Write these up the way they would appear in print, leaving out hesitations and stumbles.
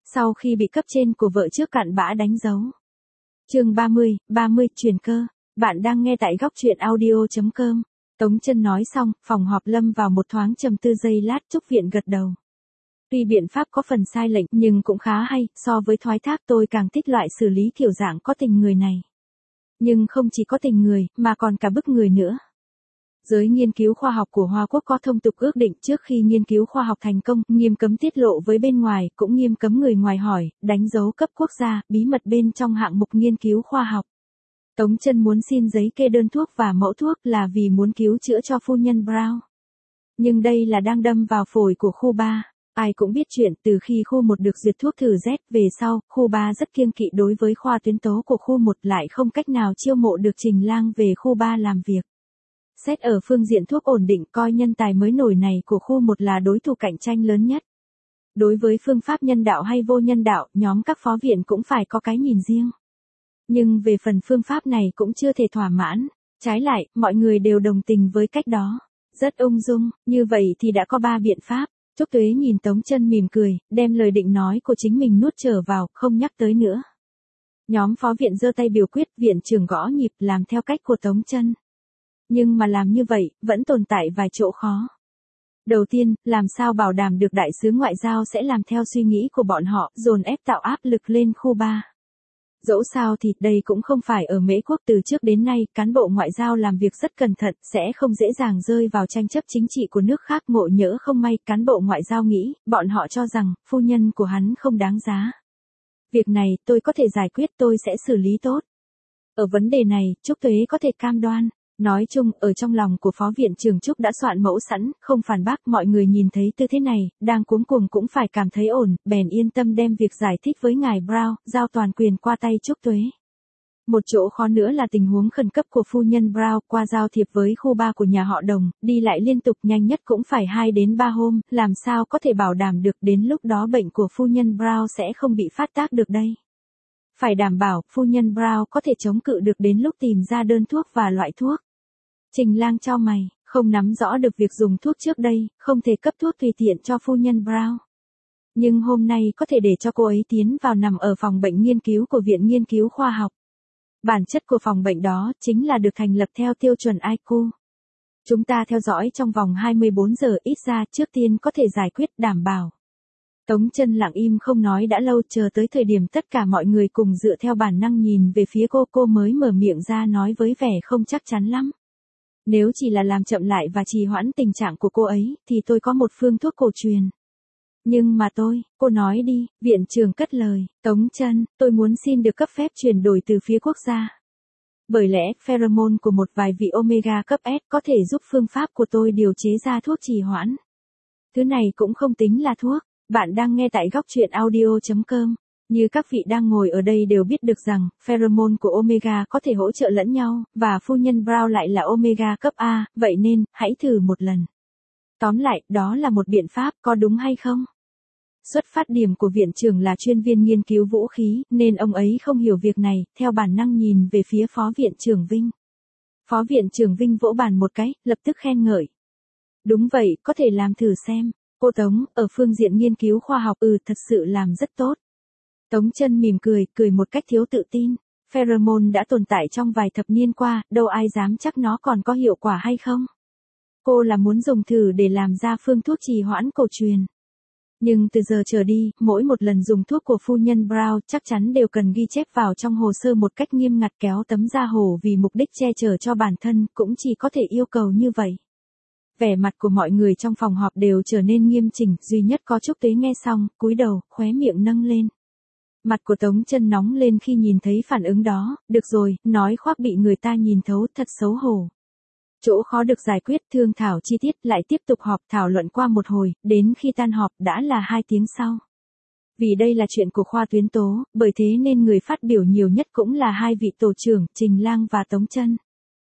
sau khi bị cấp trên của vợ trước cặn bã đánh dấu. Chương 30, chuyển cơ. Bạn đang nghe tại góc truyện audio.com. Tống Chân nói xong, phòng họp lâm vào một thoáng trầm tư giây lát. Trúc Viện gật đầu. Tuy biện pháp có phần sai lệch nhưng cũng khá hay, so với thoái thác tôi càng thích loại xử lý kiểu dạng có tình người này. Nhưng không chỉ có tình người, mà còn cả bức người nữa. Giới nghiên cứu khoa học của Hoa Quốc có thông tục ước định trước khi nghiên cứu khoa học thành công, nghiêm cấm tiết lộ với bên ngoài, cũng nghiêm cấm người ngoài hỏi, đánh dấu cấp quốc gia, bí mật bên trong hạng mục nghiên cứu khoa học. Tống Chân muốn xin giấy kê đơn thuốc và mẫu thuốc là vì muốn cứu chữa cho phu nhân Brown. Nhưng đây là đang đâm vào phổi của khu 3. Ai cũng biết chuyện từ khi khu 1 được duyệt thuốc thử Z về sau, khu 3 rất kiêng kỵ đối với khoa tuyến tố của khu 1 lại không cách nào chiêu mộ được Trình Lang về khu 3 làm việc. Xét ở phương diện thuốc ổn định coi nhân tài mới nổi này của khu 1 là đối thủ cạnh tranh lớn nhất. Đối với phương pháp nhân đạo hay vô nhân đạo, nhóm các phó viện cũng phải có cái nhìn riêng. Nhưng về phần phương pháp này cũng chưa thể thỏa mãn. Trái lại, mọi người đều đồng tình với cách đó. Rất ung dung, như vậy thì đã có 3 biện pháp. Trúc Tuế nhìn Tống Chân mỉm cười, đem lời định nói của chính mình nuốt trở vào, không nhắc tới nữa. Nhóm phó viện giơ tay biểu quyết, viện trưởng gõ nhịp làm theo cách của Tống Chân. Nhưng mà làm như vậy, vẫn tồn tại vài chỗ khó. Đầu tiên, làm sao bảo đảm được đại sứ ngoại giao sẽ làm theo suy nghĩ của bọn họ, dồn ép tạo áp lực lên khu 3. Dẫu sao thì đây cũng không phải ở Mễ Quốc, từ trước đến nay, cán bộ ngoại giao làm việc rất cẩn thận, sẽ không dễ dàng rơi vào tranh chấp chính trị của nước khác. Ngộ nhỡ không may, cán bộ ngoại giao nghĩ, bọn họ cho rằng, phu nhân của hắn không đáng giá. Việc này, tôi có thể giải quyết, tôi sẽ xử lý tốt. Ở vấn đề này, Trúc Tuế có thể cam đoan. Nói chung, ở trong lòng của phó viện trưởng Trúc đã soạn mẫu sẵn, không phản bác. Mọi người nhìn thấy tư thế này, đang cuống cuồng cũng phải cảm thấy ổn, bèn yên tâm đem việc giải thích với ngài Brown, giao toàn quyền qua tay Trúc Tuế. Một chỗ khó nữa là tình huống khẩn cấp của phu nhân Brown, qua giao thiệp với khu 3 của nhà họ Đồng, đi lại liên tục nhanh nhất cũng phải 2 đến 3 hôm, làm sao có thể bảo đảm được đến lúc đó bệnh của phu nhân Brown sẽ không bị phát tác được đây. Phải đảm bảo, phu nhân Brown có thể chống cự được đến lúc tìm ra đơn thuốc và loại thuốc. Trình Lang chau mày, không nắm rõ được việc dùng thuốc trước đây, không thể cấp thuốc tùy tiện cho phu nhân Brown. Nhưng hôm nay có thể để cho cô ấy tiến vào nằm ở phòng bệnh nghiên cứu của Viện Nghiên cứu Khoa học. Bản chất của phòng bệnh đó chính là được thành lập theo tiêu chuẩn IQ. Chúng ta theo dõi trong vòng 24 giờ ít ra trước tiên có thể giải quyết đảm bảo. Tống Chân lặng im không nói đã lâu, chờ tới thời điểm tất cả mọi người cùng dựa theo bản năng nhìn về phía cô mới mở miệng ra nói với vẻ không chắc chắn lắm. Nếu chỉ là làm chậm lại và trì hoãn tình trạng của cô ấy, thì tôi có một phương thuốc cổ truyền. Nhưng mà cô nói đi, viện trưởng cất lời, Tống Chân, tôi muốn xin được cấp phép chuyển đổi từ phía quốc gia. Bởi lẽ, pheromone của một vài vị omega cấp S có thể giúp phương pháp của tôi điều chế ra thuốc trì hoãn. Thứ này cũng không tính là thuốc, bạn đang nghe tại góc truyện audio.com. Như các vị đang ngồi ở đây đều biết được rằng, pheromone của omega có thể hỗ trợ lẫn nhau, và phu nhân Brown lại là omega cấp A, vậy nên, hãy thử một lần. Tóm lại, đó là một biện pháp, có đúng hay không? Xuất phát điểm của viện trưởng là chuyên viên nghiên cứu vũ khí, nên ông ấy không hiểu việc này, theo bản năng nhìn về phía phó viện trưởng Vinh. Phó viện trưởng Vinh vỗ bàn một cái, lập tức khen ngợi. Đúng vậy, có thể làm thử xem. Cô Tống, ở phương diện nghiên cứu khoa học, thật sự làm rất tốt. Tống Chân mỉm cười một cách thiếu tự tin. Pheromone đã tồn tại trong vài thập niên qua, đâu ai dám chắc nó còn có hiệu quả hay không. Cô là muốn dùng thử để làm ra phương thuốc trì hoãn cổ truyền. Nhưng từ giờ trở đi, mỗi một lần dùng thuốc của phu nhân Brown chắc chắn đều cần ghi chép vào trong hồ sơ một cách nghiêm ngặt, kéo tấm da hổ vì mục đích che chở cho bản thân, cũng chỉ có thể yêu cầu như vậy. Vẻ mặt của mọi người trong phòng họp đều trở nên nghiêm chỉnh, duy nhất có Trúc Tuế nghe xong, cúi đầu, khóe miệng nâng lên. Mặt của Tống Chân nóng lên khi nhìn thấy phản ứng đó, được rồi, nói khoác bị người ta nhìn thấu, thật xấu hổ. Chỗ khó được giải quyết, thương thảo chi tiết, lại tiếp tục họp thảo luận qua một hồi, đến khi tan họp đã là 2 tiếng sau. Vì đây là chuyện của khoa tuyến tố, bởi thế nên người phát biểu nhiều nhất cũng là 2 vị tổ trưởng, Trình Lang và Tống Chân.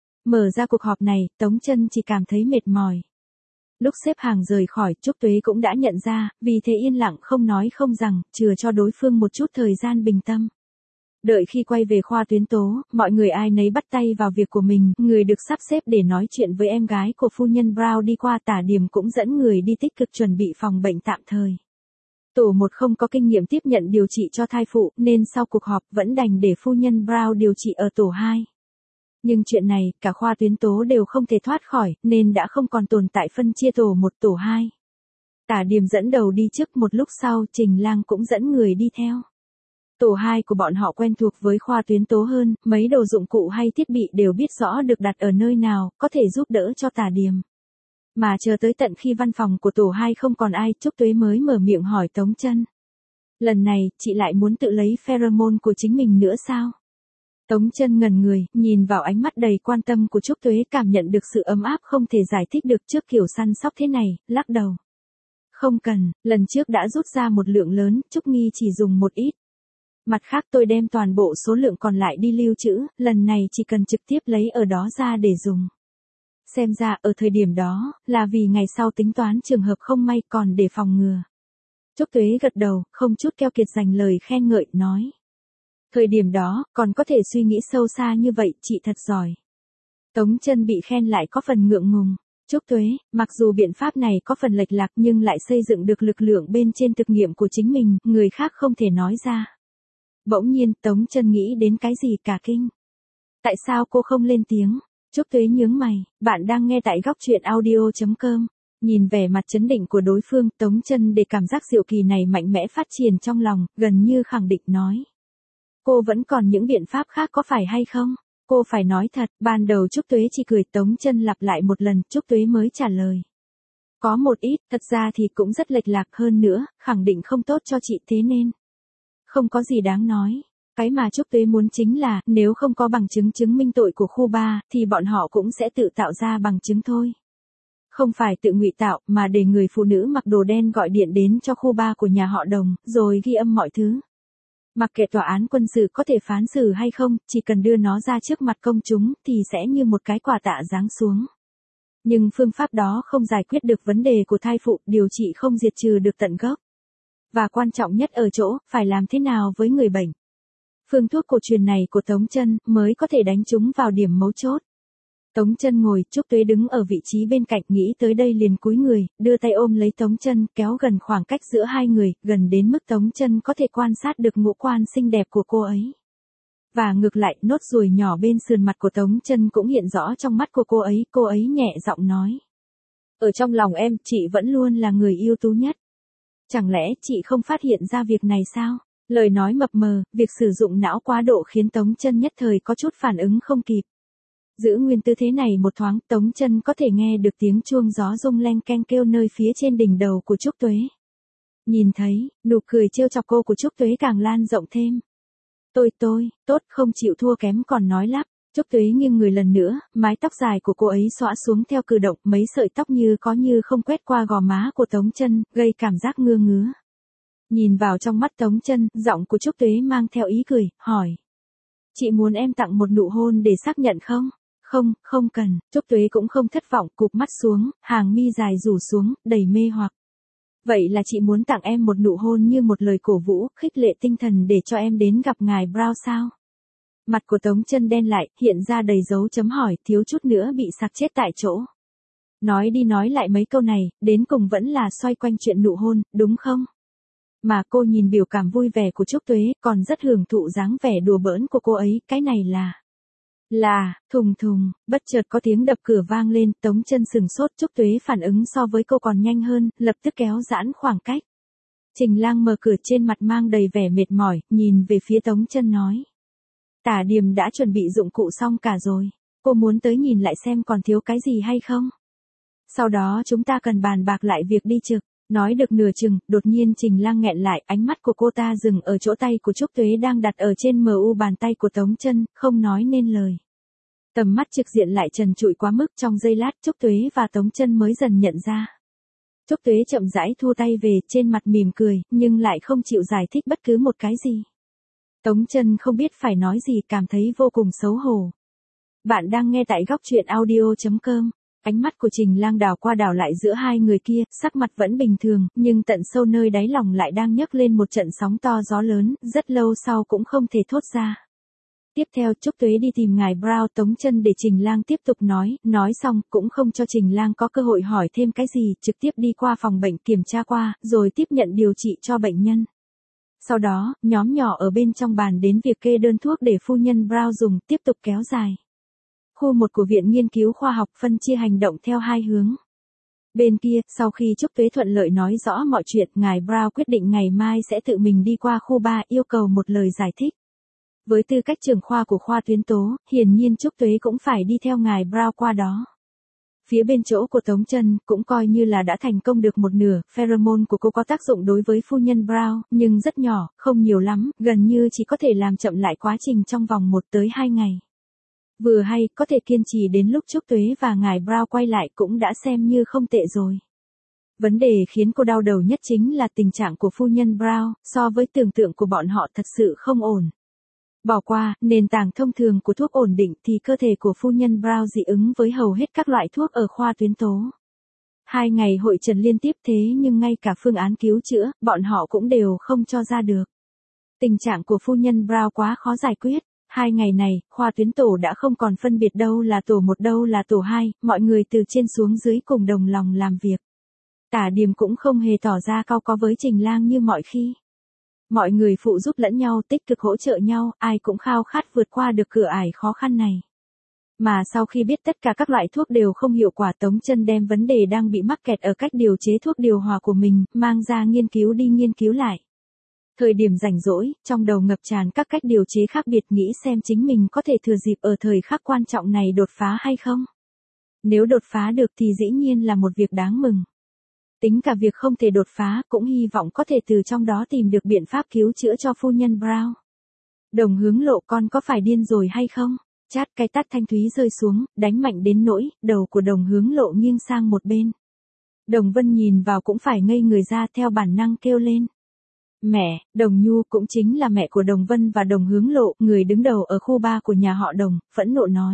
Mở ra cuộc họp này, Tống Chân chỉ cảm thấy mệt mỏi. Lúc xếp hàng rời khỏi, Trúc Tuế cũng đã nhận ra, vì thế yên lặng không nói không rằng, chừa cho đối phương một chút thời gian bình tâm. Đợi khi quay về khoa tuyến tố, mọi người ai nấy bắt tay vào việc của mình, người được sắp xếp để nói chuyện với em gái của phu nhân Brown đi qua Tả Điểm cũng dẫn người đi tích cực chuẩn bị phòng bệnh tạm thời. Tổ 1 không có kinh nghiệm tiếp nhận điều trị cho thai phụ nên sau cuộc họp vẫn đành để phu nhân Brown điều trị ở tổ 2. Nhưng chuyện này, cả khoa tuyến tố đều không thể thoát khỏi, nên đã không còn tồn tại phân chia tổ 1 tổ 2. Tả Điềm dẫn đầu đi trước, một lúc sau Trình Lang cũng dẫn người đi theo. Tổ 2 của bọn họ quen thuộc với khoa tuyến tố hơn, mấy đồ dụng cụ hay thiết bị đều biết rõ được đặt ở nơi nào, có thể giúp đỡ cho Tả Điềm. Mà chờ tới tận khi văn phòng của tổ 2 không còn ai, Trúc Tuế mới mở miệng hỏi Tống Chân. Lần này, chị lại muốn tự lấy pheromone của chính mình nữa sao? Tống Chân ngẩn người, nhìn vào ánh mắt đầy quan tâm của Trúc Tuế, cảm nhận được sự ấm áp không thể giải thích được trước kiểu săn sóc thế này, lắc đầu. Không cần, lần trước đã rút ra một lượng lớn, Trúc Nghi chỉ dùng một ít. Mặt khác tôi đem toàn bộ số lượng còn lại đi lưu trữ, lần này chỉ cần trực tiếp lấy ở đó ra để dùng. Xem ra ở thời điểm đó, là vì ngày sau tính toán trường hợp không may còn để phòng ngừa. Trúc Tuế gật đầu, không chút keo kiệt dành lời khen ngợi, nói. Thời điểm đó, còn có thể suy nghĩ sâu xa như vậy, chị thật giỏi. Tống Chân bị khen lại có phần ngượng ngùng. Trúc Tuế, mặc dù biện pháp này có phần lệch lạc nhưng lại xây dựng được lực lượng bên trên thực nghiệm của chính mình, người khác không thể nói ra. Bỗng nhiên, Tống Chân nghĩ đến cái gì cả kinh. Tại sao cô không lên tiếng? Trúc Tuế nhướng mày, bạn đang nghe tại góc truyện audio.com. Nhìn vẻ mặt chấn định của đối phương, Tống Chân để cảm giác diệu kỳ này mạnh mẽ phát triển trong lòng, gần như khẳng định nói. Cô vẫn còn những biện pháp khác có phải hay không? Cô phải nói thật, ban đầu Trúc Tuế chỉ cười, Tống Chân lặp lại một lần, Trúc Tuế mới trả lời. Có một ít, thật ra thì cũng rất lệch lạc, hơn nữa, khẳng định không tốt cho chị, thế nên. Không có gì đáng nói. Cái mà Trúc Tuế muốn chính là, nếu không có bằng chứng chứng minh tội của khu 3, thì bọn họ cũng sẽ tự tạo ra bằng chứng thôi. Không phải tự ngụy tạo, mà để người phụ nữ mặc đồ đen gọi điện đến cho khu 3 của nhà họ Đồng, rồi ghi âm mọi thứ. Mặc kệ tòa án quân sự có thể phán xử hay không, chỉ cần đưa nó ra trước mặt công chúng, thì sẽ như một cái quả tạ giáng xuống. Nhưng phương pháp đó không giải quyết được vấn đề của thai phụ, điều trị không diệt trừ được tận gốc. Và quan trọng nhất ở chỗ, phải làm thế nào với người bệnh. Phương thuốc cổ truyền này của Tống Chân mới có thể đánh trúng vào điểm mấu chốt. Tống Chân ngồi, Trúc Tuế đứng ở vị trí bên cạnh, nghĩ tới đây liền cúi người, đưa tay ôm lấy Tống Chân, kéo gần khoảng cách giữa hai người, gần đến mức Tống Chân có thể quan sát được ngũ quan xinh đẹp của cô ấy. Và ngược lại, nốt ruồi nhỏ bên sườn mặt của Tống Chân cũng hiện rõ trong mắt của cô ấy nhẹ giọng nói. Ở trong lòng em, chị vẫn luôn là người ưu tú nhất. Chẳng lẽ chị không phát hiện ra việc này sao? Lời nói mập mờ, việc sử dụng não quá độ khiến Tống Chân nhất thời có chút phản ứng không kịp. Giữ nguyên tư thế này một thoáng, Tống Chân có thể nghe được tiếng chuông gió rung leng keng kêu nơi phía trên đỉnh đầu của Trúc Tuế. Nhìn thấy, nụ cười trêu chọc cô của Trúc Tuế càng lan rộng thêm. Tôi, tốt, không chịu thua kém còn nói lắp. Trúc Tuế nghiêng người lần nữa, mái tóc dài của cô ấy xõa xuống theo cử động, mấy sợi tóc như có như không quét qua gò má của Tống Chân, gây cảm giác ngứa ngứa. Nhìn vào trong mắt Tống Chân, giọng của Trúc Tuế mang theo ý cười, hỏi. Chị muốn em tặng một nụ hôn để xác nhận không? Không cần. Trúc Tuế cũng không thất vọng, cụp mắt xuống, hàng mi dài rủ xuống, đầy mê hoặc. Vậy là chị muốn tặng em một nụ hôn như một lời cổ vũ, khích lệ tinh thần để cho em đến gặp ngài Brown sao? Mặt của Tống Chân đen lại, hiện ra đầy dấu chấm hỏi, thiếu chút nữa bị sặc chết tại chỗ. Nói đi nói lại mấy câu này, đến cùng vẫn là xoay quanh chuyện nụ hôn, đúng không? Mà cô nhìn biểu cảm vui vẻ của Trúc Tuế, còn rất hưởng thụ dáng vẻ đùa bỡn của cô ấy, cái này thùng, bất chợt có tiếng đập cửa vang lên, Tống Chân sừng sốt, Trúc Tuế phản ứng so với cô còn nhanh hơn, lập tức kéo giãn khoảng cách. Trình Lang mở cửa, trên mặt mang đầy vẻ mệt mỏi, nhìn về phía Tống Chân nói. Tả Điềm đã chuẩn bị dụng cụ xong cả rồi, cô muốn tới nhìn lại xem còn thiếu cái gì hay không? Sau đó chúng ta cần bàn bạc lại việc đi trực. Nói được nửa chừng, đột nhiên Trình Lang nghẹn lại, ánh mắt của cô ta dừng ở chỗ tay của Trúc Tuế đang đặt ở trên mu bàn tay của Tống Chân, không nói nên lời. Tầm mắt trực diện lại trần trụi quá mức, trong giây lát Trúc Tuế và Tống Chân mới dần nhận ra. Trúc Tuế chậm rãi thu tay về, trên mặt mỉm cười, nhưng lại không chịu giải thích bất cứ một cái gì. Tống Chân không biết phải nói gì, cảm thấy vô cùng xấu hổ. Bạn đang nghe tại góc truyện audio.com. Ánh mắt của Trình Lang đảo qua đảo lại giữa hai người kia, sắc mặt vẫn bình thường, nhưng tận sâu nơi đáy lòng lại đang nhấc lên một trận sóng to gió lớn, rất lâu sau cũng không thể thốt ra. Tiếp theo Trúc Tuế đi tìm ngài Brown Tống Chân để Trình Lang tiếp tục nói xong cũng không cho Trình Lang có cơ hội hỏi thêm cái gì, trực tiếp đi qua phòng bệnh kiểm tra qua, rồi tiếp nhận điều trị cho bệnh nhân. Sau đó, nhóm nhỏ ở bên trong bàn đến việc kê đơn thuốc để phu nhân Brown dùng, tiếp tục kéo dài. Khu 1 của Viện Nghiên cứu Khoa học phân chia hành động theo hai hướng. Bên kia, sau khi Trúc Tuế thuận lợi nói rõ mọi chuyện, ngài Brown quyết định ngày mai sẽ tự mình đi qua khu 3 yêu cầu một lời giải thích. Với tư cách trưởng khoa của khoa tuyến tố, hiển nhiên Trúc Tuế cũng phải đi theo ngài Brown qua đó. Phía bên chỗ của Tống Chân cũng coi như là đã thành công được một nửa, pheromone của cô có tác dụng đối với phu nhân Brown, nhưng rất nhỏ, không nhiều lắm, gần như chỉ có thể làm chậm lại quá trình trong vòng 1 tới 2 ngày. Vừa hay, có thể kiên trì đến lúc Trúc Tuế và ngài Brown quay lại cũng đã xem như không tệ rồi. Vấn đề khiến cô đau đầu nhất chính là tình trạng của phu nhân Brown, so với tưởng tượng của bọn họ thật sự không ổn. Bỏ qua, nền tảng thông thường của thuốc ổn định thì cơ thể của phu nhân Brown dị ứng với hầu hết các loại thuốc ở khoa tuyến tố. 2 ngày hội trần liên tiếp thế nhưng ngay cả phương án cứu chữa, bọn họ cũng đều không cho ra được. Tình trạng của phu nhân Brown quá khó giải quyết. 2 ngày này, khoa tuyến tổ đã không còn phân biệt đâu là tổ 1 đâu là tổ 2, mọi người từ trên xuống dưới cùng đồng lòng làm việc. Tả Điềm cũng không hề tỏ ra cau có với Trình Lang như mọi khi. Mọi người phụ giúp lẫn nhau, tích cực hỗ trợ nhau, ai cũng khao khát vượt qua được cửa ải khó khăn này. Mà sau khi biết tất cả các loại thuốc đều không hiệu quả, Tống Chân đem vấn đề đang bị mắc kẹt ở cách điều chế thuốc điều hòa của mình, mang ra nghiên cứu lại. Thời điểm rảnh rỗi, trong đầu ngập tràn các cách điều chế khác biệt, nghĩ xem chính mình có thể thừa dịp ở thời khắc quan trọng này đột phá hay không. Nếu đột phá được thì dĩ nhiên là một việc đáng mừng. Tính cả việc không thể đột phá, cũng hy vọng có thể từ trong đó tìm được biện pháp cứu chữa cho phu nhân Brown. Đồng Hướng Lộ, con có phải điên rồi hay không? Chát, cái tát thanh thúy rơi xuống, đánh mạnh đến nỗi đầu của Đồng Hướng Lộ nghiêng sang một bên. Đồng Vân nhìn vào cũng phải ngây người ra, theo bản năng kêu lên. Mẹ. Đồng Nhu cũng chính là mẹ của Đồng Vân và Đồng Hướng Lộ, người đứng đầu ở khu 3 của nhà họ Đồng, phẫn nộ nói.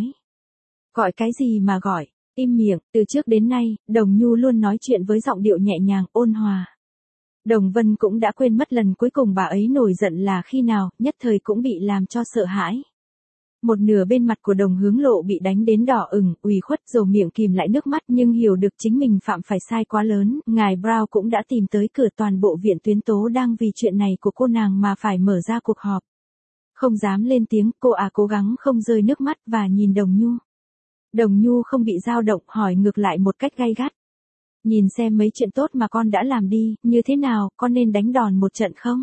Gọi cái gì mà gọi? Im miệng. Từ trước đến nay, Đồng Nhu luôn nói chuyện với giọng điệu nhẹ nhàng, ôn hòa. Đồng Vân cũng đã quên mất lần cuối cùng bà ấy nổi giận là khi nào, nhất thời cũng bị làm cho sợ hãi. Một nửa bên mặt của Đồng Hướng Lộ bị đánh đến đỏ ửng, ủy khuất, rồi miệng kìm lại nước mắt, nhưng hiểu được chính mình phạm phải sai quá lớn, ngài Brown cũng đã tìm tới cửa, toàn bộ viện tuyến tố đang vì chuyện này của cô nàng mà phải mở ra cuộc họp. Không dám lên tiếng, cô cố gắng không rơi nước mắt và nhìn Đồng Nhu. Đồng Nhu không bị dao động, hỏi ngược lại một cách gay gắt. Nhìn xem mấy chuyện tốt mà con đã làm đi, như thế nào, con nên đánh đòn một trận không?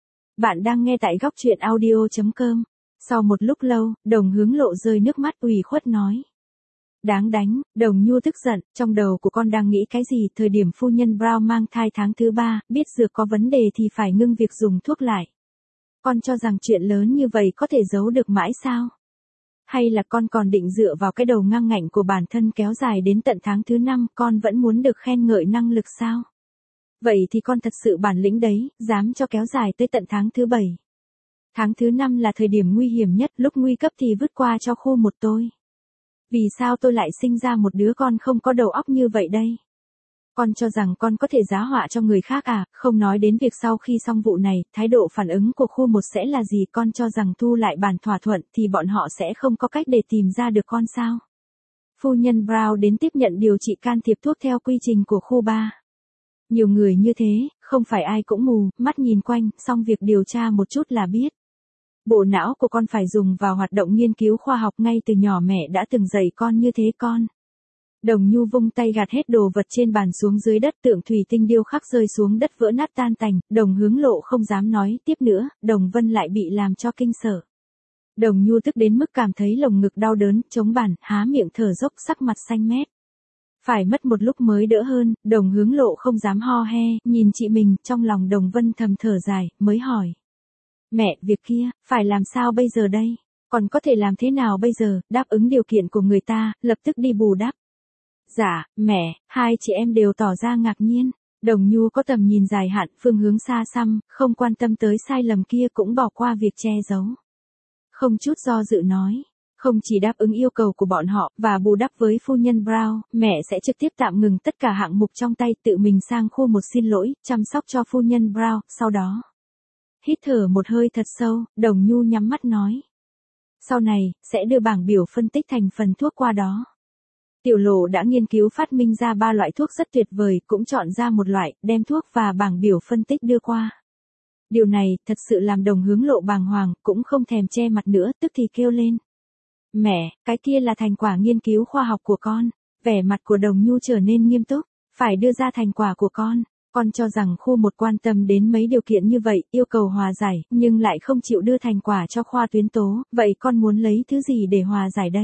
Bạn đang nghe tại góc truyện audio.com. Sau một lúc lâu, Đồng Hướng Lộ rơi nước mắt, ủy khuất nói. Đáng đánh. Đồng Nhu tức giận, trong đầu của con đang nghĩ cái gì? Thời điểm phu nhân Brown mang thai tháng thứ 3, biết dược có vấn đề thì phải ngưng việc dùng thuốc lại. Con cho rằng chuyện lớn như vậy có thể giấu được mãi sao? Hay là con còn định dựa vào cái đầu ngang ngạnh của bản thân kéo dài đến tận tháng thứ 5, con vẫn muốn được khen ngợi năng lực sao? Vậy thì con thật sự bản lĩnh đấy, dám cho kéo dài tới tận tháng thứ 7. Tháng thứ 5 là thời điểm nguy hiểm nhất, lúc nguy cấp thì vứt qua cho khu 1 tôi. Vì sao tôi lại sinh ra một đứa con không có đầu óc như vậy đây? Con cho rằng con có thể giá họa cho người khác à? Không nói đến việc sau khi xong vụ này, thái độ phản ứng của khu 1 sẽ là gì? Con cho rằng thu lại bản thỏa thuận thì bọn họ sẽ không có cách để tìm ra được con sao? Phu nhân Brown đến tiếp nhận điều trị can thiệp thuốc theo quy trình của khu 3. Nhiều người như thế, không phải ai cũng mù, mắt nhìn quanh, xong việc điều tra một chút là biết. Bộ não của con phải dùng vào hoạt động nghiên cứu khoa học, ngay từ nhỏ mẹ đã từng dạy con như thế con. Đồng Nhu vung tay gạt hết đồ vật trên bàn xuống dưới đất, tượng thủy tinh điêu khắc rơi xuống đất vỡ nát tan tành, Đồng Hướng Lộ không dám nói tiếp nữa, Đồng Vân lại bị làm cho kinh sợ. Đồng Nhu tức đến mức cảm thấy lồng ngực đau đớn, chống bàn, há miệng thở dốc, sắc mặt xanh mét. Phải mất một lúc mới đỡ hơn, Đồng Hướng Lộ không dám ho he, nhìn chị mình, trong lòng Đồng Vân thầm thở dài, mới hỏi. Mẹ, việc kia, phải làm sao bây giờ đây? Còn có thể làm thế nào bây giờ? Đáp ứng điều kiện của người ta, lập tức đi bù đắp. Dạ, mẹ. Hai chị em đều tỏ ra ngạc nhiên. Đồng Nhu có tầm nhìn dài hạn, phương hướng xa xăm, không quan tâm tới sai lầm kia, cũng bỏ qua việc che giấu. Không chút do dự nói. Không chỉ đáp ứng yêu cầu của bọn họ, và bù đắp với phu nhân Brown, mẹ sẽ trực tiếp tạm ngừng tất cả hạng mục trong tay, tự mình sang khu 1 xin lỗi, chăm sóc cho phu nhân Brown, sau đó. Hít thở một hơi thật sâu, Đồng Nhu nhắm mắt nói. Sau này, sẽ đưa bảng biểu phân tích thành phần thuốc qua đó. Tiểu Lộ đã nghiên cứu phát minh ra 3 loại thuốc rất tuyệt vời, cũng chọn ra một loại, đem thuốc và bảng biểu phân tích đưa qua. Điều này, thật sự làm Đồng Hướng Lộ bàng hoàng, cũng không thèm che mặt nữa, tức thì kêu lên. Mẹ, cái kia là thành quả nghiên cứu khoa học của con. Vẻ mặt của Đồng Nhu trở nên nghiêm túc, phải đưa ra thành quả của con cho rằng khu 1 quan tâm đến mấy điều kiện như vậy, yêu cầu hòa giải, nhưng lại không chịu đưa thành quả cho khoa tuyến tố, vậy con muốn lấy thứ gì để hòa giải đây?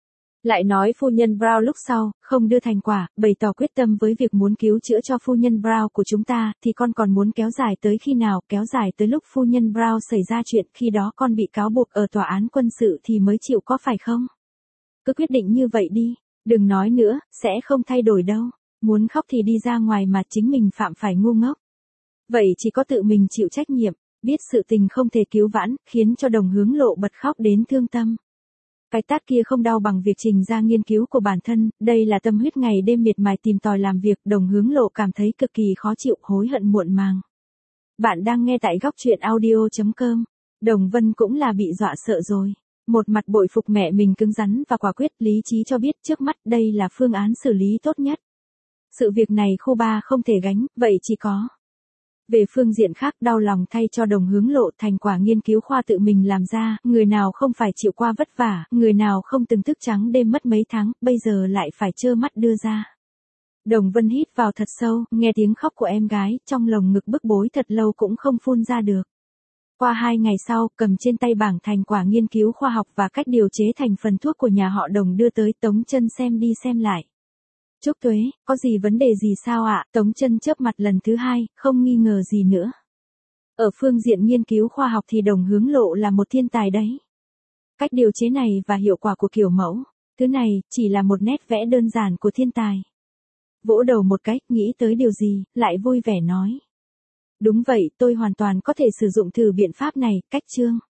Lại nói phu nhân Brown lúc sau, không đưa thành quả, bày tỏ quyết tâm với việc muốn cứu chữa cho phu nhân Brown của chúng ta, thì con còn muốn kéo dài tới khi nào, kéo dài tới lúc phu nhân Brown xảy ra chuyện, khi đó con bị cáo buộc ở tòa án quân sự thì mới chịu có phải không? Cứ quyết định như vậy đi, đừng nói nữa, sẽ không thay đổi đâu. Muốn khóc thì đi ra ngoài mà chính mình phạm phải ngu ngốc. Vậy chỉ có tự mình chịu trách nhiệm, biết sự tình không thể cứu vãn, khiến cho Đồng Hướng Lộ bật khóc đến thương tâm. Cái tát kia không đau bằng việc trình ra nghiên cứu của bản thân, đây là tâm huyết ngày đêm miệt mài tìm tòi làm việc, Đồng Hướng Lộ cảm thấy cực kỳ khó chịu, hối hận muộn màng. Bạn đang nghe tại góc truyện audio.com. Đồng Vân cũng là bị dọa sợ rồi. Một mặt bội phục mẹ mình cứng rắn và quả quyết, lý trí cho biết trước mắt đây là phương án xử lý tốt nhất. Sự việc này khu 3 không thể gánh, vậy chỉ có. Về phương diện khác, đau lòng thay cho Đồng Hướng Lộ, thành quả nghiên cứu khoa tự mình làm ra, người nào không phải chịu qua vất vả, người nào không từng thức trắng đêm mất mấy tháng, bây giờ lại phải trơ mắt đưa ra. Đồng Vân hít vào thật sâu, nghe tiếng khóc của em gái, trong lồng ngực bức bối thật lâu cũng không phun ra được. Qua 2 ngày sau, cầm trên tay bảng thành quả nghiên cứu khoa học và cách điều chế thành phần thuốc của nhà họ Đồng đưa tới Tống Chân xem đi xem lại. Trúc Tuế, có gì vấn đề gì sao ạ? Tống Chân chớp mặt lần thứ 2, không nghi ngờ gì nữa. Ở phương diện nghiên cứu khoa học thì Đồng Hướng Lộ là một thiên tài đấy. Cách điều chế này và hiệu quả của kiểu mẫu, thứ này chỉ là một nét vẽ đơn giản của thiên tài. Vỗ đầu một cái, nghĩ tới điều gì, lại vui vẻ nói. Đúng vậy, tôi hoàn toàn có thể sử dụng thử biện pháp này, cách chương.